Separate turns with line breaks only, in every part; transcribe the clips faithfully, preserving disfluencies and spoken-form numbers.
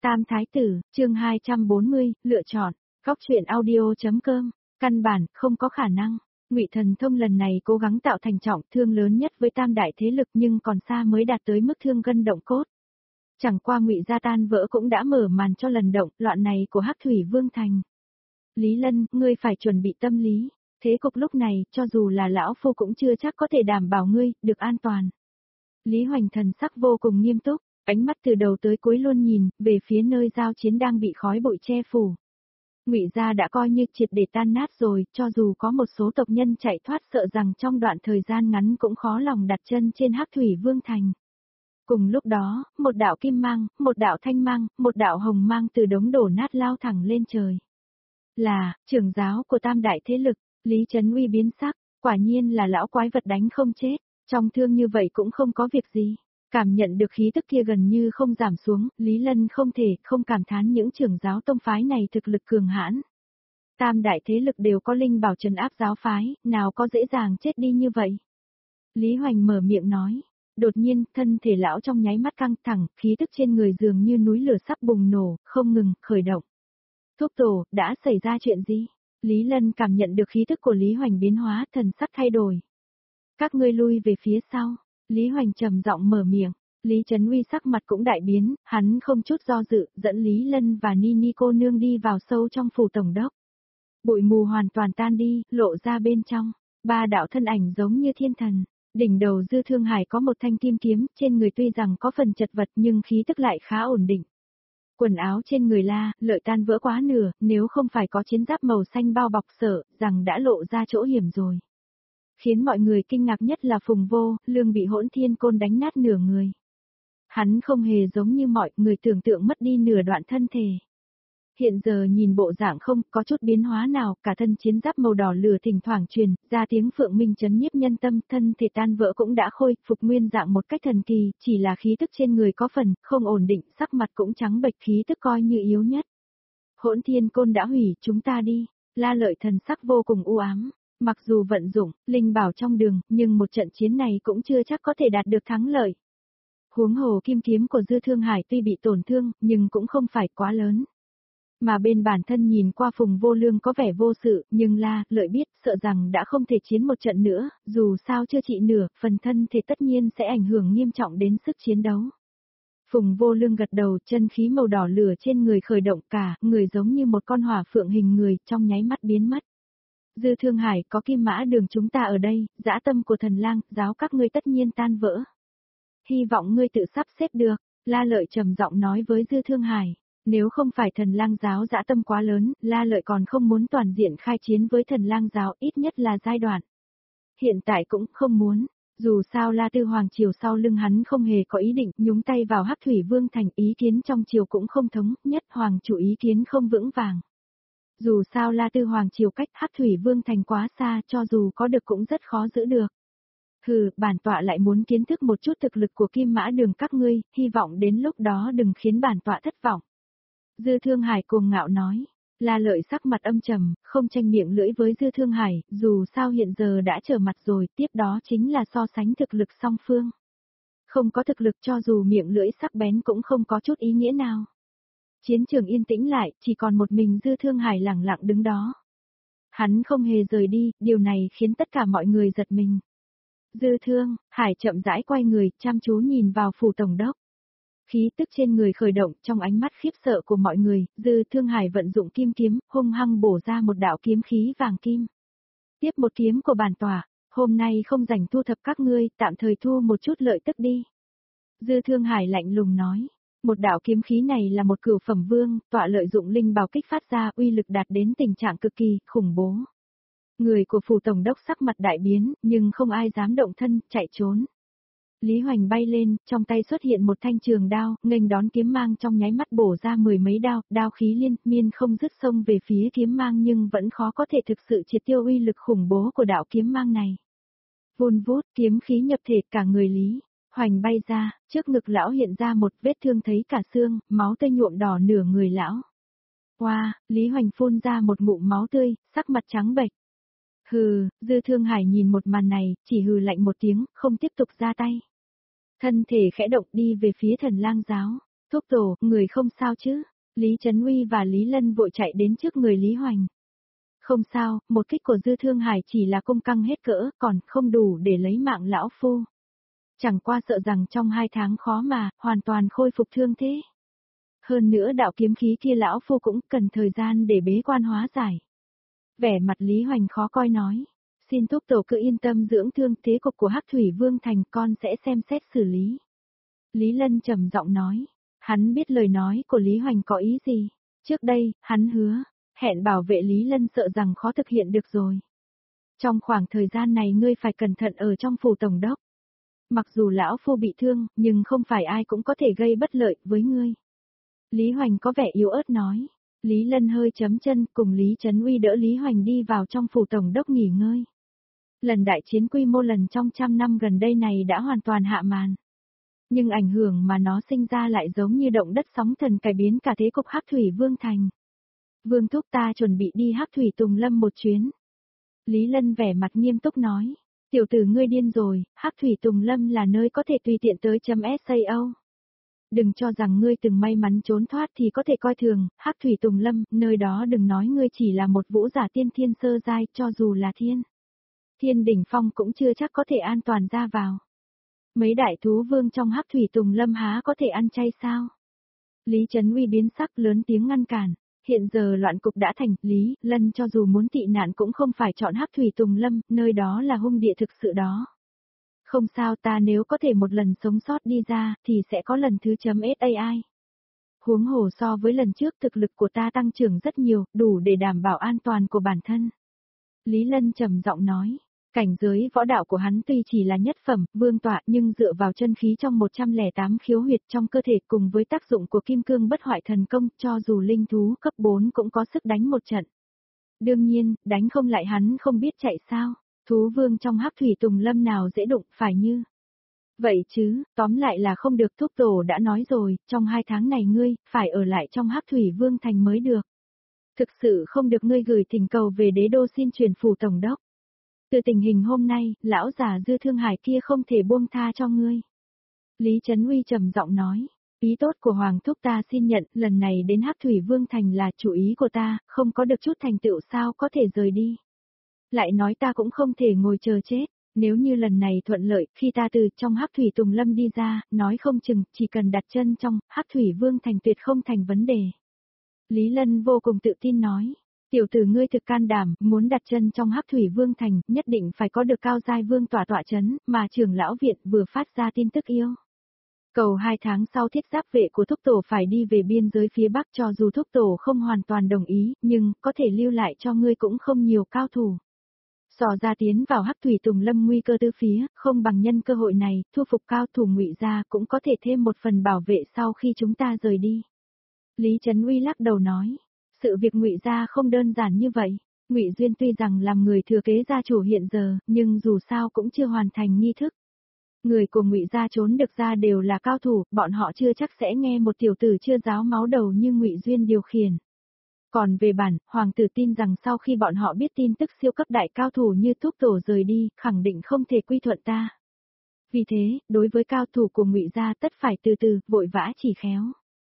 Tam Thái Tử, chương hai trăm bốn mươi, lựa chọn, góc truyện audio.com, căn bản, không có khả năng. Ngụy Thần Thông lần này cố gắng tạo thành trọng thương lớn nhất với tam đại thế lực nhưng còn xa mới đạt tới mức thương gân động cốt. Chẳng qua Ngụy gia tan vỡ cũng đã mở màn cho lần động loạn này của Hắc Thủy Vương Thành. Lý Lân, ngươi phải chuẩn bị tâm lý, thế cục lúc này, cho dù là lão phu cũng chưa chắc có thể đảm bảo ngươi, được an toàn. Lý Hoành thần sắc vô cùng nghiêm túc, ánh mắt từ đầu tới cuối luôn nhìn, về phía nơi giao chiến đang bị khói bụi che phủ. Ngụy gia đã coi như triệt để tan nát rồi, cho dù có một số tộc nhân chạy thoát sợ rằng trong đoạn thời gian ngắn cũng khó lòng đặt chân trên Hắc Thủy Vương Thành. Cùng lúc đó, một đạo kim mang, một đạo thanh mang, một đạo hồng mang từ đống đổ nát lao thẳng lên trời. Là, trưởng giáo của tam đại thế lực, Lý Trấn Uy biến sắc, quả nhiên là lão quái vật đánh không chết, trong thương như vậy cũng không có việc gì. Cảm nhận được khí tức kia gần như không giảm xuống, Lý Lân không thể không cảm thán những trưởng giáo tông phái này thực lực cường hãn. Tam đại thế lực đều có linh bảo trấn áp giáo phái, nào có dễ dàng chết đi như vậy. Lý Hoành mở miệng nói, đột nhiên thân thể lão trong nháy mắt căng thẳng, khí tức trên người dường như núi lửa sắp bùng nổ, không ngừng, khởi động. Thúc tổ, đã xảy ra chuyện gì? Lý Lân cảm nhận được khí tức của Lý Hoành biến hóa, thần sắc thay đổi. Các ngươi lui về phía sau. Lý Hoành trầm giọng mở miệng, Lý Trấn Uy sắc mặt cũng đại biến, hắn không chút do dự, dẫn Lý Lân và Nini cô nương đi vào sâu trong phủ tổng đốc. Bụi mù hoàn toàn tan đi, lộ ra bên trong, ba đạo thân ảnh giống như thiên thần, đỉnh đầu Dư Thương Hải có một thanh kim kiếm, trên người tuy rằng có phần chật vật nhưng khí tức lại khá ổn định. Quần áo trên người La, Lợi tan vỡ quá nửa, nếu không phải có chiến giáp màu xanh bao bọc sợ, rằng đã lộ ra chỗ hiểm rồi. Khiến mọi người kinh ngạc nhất là Phùng Vô, Lương bị Hỗn Thiên Côn đánh nát nửa người. Hắn không hề giống như mọi người tưởng tượng mất đi nửa đoạn thân thể. Hiện giờ nhìn bộ dạng không có chút biến hóa nào, cả thân chiến giáp màu đỏ lửa thỉnh thoảng truyền, ra tiếng phượng minh chấn nhiếp nhân tâm, thân thể tan vỡ cũng đã khôi phục nguyên dạng một cách thần kỳ, chỉ là khí tức trên người có phần không ổn định, sắc mặt cũng trắng bệch, khí tức coi như yếu nhất. Hỗn Thiên Côn đã hủy, chúng ta đi. La Lợi thần sắc vô cùng u ám. Mặc dù vận dụng, linh bảo trong đường, nhưng một trận chiến này cũng chưa chắc có thể đạt được thắng lợi. Huống hồ kim kiếm của Dư Thương Hải tuy bị tổn thương, nhưng cũng không phải quá lớn. Mà bên bản thân nhìn qua Phùng Vô Lương có vẻ vô sự, nhưng La, Lợi biết, sợ rằng đã không thể chiến một trận nữa, dù sao chưa trị nửa, phần thân thể tất nhiên sẽ ảnh hưởng nghiêm trọng đến sức chiến đấu. Phùng Vô Lương gật đầu, chân khí màu đỏ lửa trên người khởi động cả, người giống như một con hỏa phượng hình người, trong nháy mắt biến mất. Dư Thương Hải, có Kim Mã Đường chúng ta ở đây, dã tâm của thần lang, giáo các ngươi tất nhiên tan vỡ. Hy vọng ngươi tự sắp xếp được, La Lợi trầm giọng nói với Dư Thương Hải, nếu không phải thần lang giáo dã tâm quá lớn, La Lợi còn không muốn toàn diện khai chiến với thần lang giáo, ít nhất là giai đoạn. Hiện tại cũng không muốn, dù sao La Tư Hoàng triều sau lưng hắn không hề có ý định nhúng tay vào Hắc Thủy Vương Thành, ý kiến trong triều cũng không thống nhất, Hoàng chủ ý kiến không vững vàng. Dù sao La Tư Hoàng triều cách Hắc Thủy Vương Thành quá xa, cho dù có được cũng rất khó giữ được. Hừ, bản tọa lại muốn kiến thức một chút thực lực của Kim Mã Đường các ngươi, hy vọng đến lúc đó đừng khiến bản tọa thất vọng. Dư Thương Hải cuồng ngạo nói. La Lợi sắc mặt âm trầm, không tranh miệng lưỡi với Dư Thương Hải, dù sao hiện giờ đã trở mặt rồi, tiếp đó chính là so sánh thực lực song phương. Không có thực lực cho dù miệng lưỡi sắc bén cũng không có chút ý nghĩa nào. Chiến trường yên tĩnh lại, chỉ còn một mình Dư Thương Hải lẳng lặng đứng đó. Hắn không hề rời đi, điều này khiến tất cả mọi người giật mình. Dư Thương, Hải chậm rãi quay người, chăm chú nhìn vào phủ tổng đốc. Khí tức trên người khởi động, trong ánh mắt khiếp sợ của mọi người, Dư Thương Hải vận dụng kim kiếm, hung hăng bổ ra một đạo kiếm khí vàng kim. Tiếp một kiếm của bản tòa, hôm nay không rảnh thu thập các ngươi, tạm thời thu một chút lợi tức đi. Dư Thương Hải lạnh lùng nói. Một đạo kiếm khí này là một cửu phẩm vương, tọa lợi dụng linh bảo kích phát ra, uy lực đạt đến tình trạng cực kỳ khủng bố. Người của phủ tổng đốc sắc mặt đại biến, nhưng không ai dám động thân, chạy trốn. Lý Hoành bay lên, trong tay xuất hiện một thanh trường đao, nghênh đón kiếm mang, trong nháy mắt bổ ra mười mấy đao, đao khí liên miên không dứt xông về phía kiếm mang, nhưng vẫn khó có thể thực sự triệt tiêu uy lực khủng bố của đạo kiếm mang này. Vun vút, kiếm khí nhập thể cả người Lý Hoành bay ra, trước ngực lão hiện ra một vết thương thấy cả xương, máu tươi nhuộm đỏ nửa người lão. Wow, Lý Hoành phun ra một ngụm máu tươi, sắc mặt trắng bệch. Hừ, Dư Thương Hải nhìn một màn này, chỉ hừ lạnh một tiếng, không tiếp tục ra tay. Thân thể khẽ động đi về phía thần lang giáo. Thúc tổ, người không sao chứ? Lý Trấn Uy và Lý Lân vội chạy đến trước người Lý Hoành. Không sao, một kích của Dư Thương Hải chỉ là cung căng hết cỡ, còn không đủ để lấy mạng lão phu. Chẳng qua sợ rằng trong hai tháng khó mà, hoàn toàn khôi phục thương thế. Hơn nữa đạo kiếm khí kia lão phu cũng cần thời gian để bế quan hóa giải. Vẻ mặt Lý Hoành khó coi nói. Xin thúc tổ cứ yên tâm dưỡng thương, thế cục của Hắc Thủy Vương Thành con sẽ xem xét xử lý. Lý Lân trầm giọng nói. Hắn biết lời nói của Lý Hoành có ý gì. Trước đây, hắn hứa, hẹn bảo vệ Lý Lân sợ rằng khó thực hiện được rồi. Trong khoảng thời gian này ngươi phải cẩn thận ở trong phủ tổng đốc. Mặc dù lão phu bị thương, nhưng không phải ai cũng có thể gây bất lợi với ngươi. Lý Hoành có vẻ yếu ớt nói. Lý Lân hơi chấm chân cùng Lý Trấn Uy đỡ Lý Hoành đi vào trong phủ tổng đốc nghỉ ngơi. Lần đại chiến quy mô lần trong trăm năm gần đây này đã hoàn toàn hạ màn. Nhưng ảnh hưởng mà nó sinh ra lại giống như động đất sóng thần cải biến cả thế cục Hắc Thủy Vương Thành. Vương thúc ta chuẩn bị đi Hắc Thủy Tùng Lâm một chuyến. Lý Lân vẻ mặt nghiêm túc nói. Tiểu tử ngươi điên rồi, Hắc Thủy Tùng Lâm là nơi có thể tùy tiện tới chấm sao. Đừng cho rằng ngươi từng may mắn trốn thoát thì có thể coi thường, Hắc Thủy Tùng Lâm, nơi đó đừng nói ngươi chỉ là một vũ giả tiên thiên sơ giai, cho dù là thiên. Thiên đỉnh phong cũng chưa chắc có thể an toàn ra vào. Mấy đại thú vương trong Hắc Thủy Tùng Lâm há có thể ăn chay sao? Lý Trấn Uy biến sắc lớn tiếng ngăn cản. Hiện giờ loạn cục đã thành, Lý, Lân cho dù muốn tị nạn cũng không phải chọn Hắc Thủy Tùng Lâm, nơi đó là hung địa thực sự đó. Không sao, ta nếu có thể một lần sống sót đi ra, thì sẽ có lần thứ chấm sai. Huống hồ so với lần trước thực lực của ta tăng trưởng rất nhiều, đủ để đảm bảo an toàn của bản thân. Lý Lân trầm giọng nói. Cảnh giới võ đạo của hắn tuy chỉ là nhất phẩm, vương tọa, nhưng dựa vào chân khí trong một trăm lẻ tám khiếu huyệt trong cơ thể cùng với tác dụng của kim cương bất hoại thần công, cho dù linh thú cấp bốn cũng có sức đánh một trận. Đương nhiên, đánh không lại hắn không biết chạy sao, thú vương trong Hắc Thủy Tùng Lâm nào dễ đụng, phải như. Vậy chứ, tóm lại là không được, thúc tổ đã nói rồi, trong hai tháng này ngươi, phải ở lại trong Hắc Thủy Vương Thành mới được. Thực sự không được, ngươi gửi thỉnh cầu về đế đô xin truyền phủ tổng đốc. Từ tình hình hôm nay, lão già Dư Thương Hải kia không thể buông tha cho ngươi. Lý Trấn Uy trầm giọng nói, ý tốt của Hoàng thúc ta xin nhận, lần này đến Hắc Thủy Vương Thành là chủ ý của ta, không có được chút thành tựu sao có thể rời đi. Lại nói ta cũng không thể ngồi chờ chết, nếu như lần này thuận lợi, khi ta từ trong Hắc Thủy Tùng Lâm đi ra, nói không chừng, chỉ cần đặt chân trong Hắc Thủy Vương Thành tuyệt không thành vấn đề. Lý Lân vô cùng tự tin nói. Tiểu tử ngươi thực can đảm, muốn đặt chân trong Hắc Thủy Vương Thành, nhất định phải có được cao giai vương tọa tọa chấn, mà trưởng lão viện vừa phát ra tin tức yêu. Cầu hai tháng sau thiết giáp vệ của thúc tổ phải đi về biên giới phía Bắc, cho dù thúc tổ không hoàn toàn đồng ý, nhưng có thể lưu lại cho ngươi cũng không nhiều cao thủ. Sò ra tiến vào Hắc Thủy Tùng Lâm nguy cơ tứ phía, không bằng nhân cơ hội này, thu phục cao thủ Ngụy gia cũng có thể thêm một phần bảo vệ sau khi chúng ta rời đi. Lý Trấn Uy lắc đầu nói. Sự việc Ngụy gia không đơn giản như vậy. Ngụy Duyên tuy rằng làm người thừa kế gia chủ hiện giờ, nhưng dù sao cũng chưa hoàn thành nghi thức. Người của Ngụy gia trốn được ra đều là cao thủ, bọn họ chưa chắc sẽ nghe một tiểu tử chưa ráo máu đầu như Ngụy Duyên điều khiển. Còn về bản, hoàng tử tin rằng sau khi bọn họ biết tin tức siêu cấp đại cao thủ như thúc tổ rời đi, khẳng định không thể quy thuận ta. Vì thế, đối với cao thủ của Ngụy gia tất phải từ từ, vội vã chỉ khéo.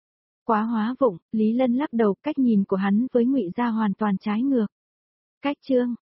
Quá hóa vụng, Lý Lân lắc đầu, cách nhìn của hắn với Ngụy gia hoàn toàn trái ngược. Cách chương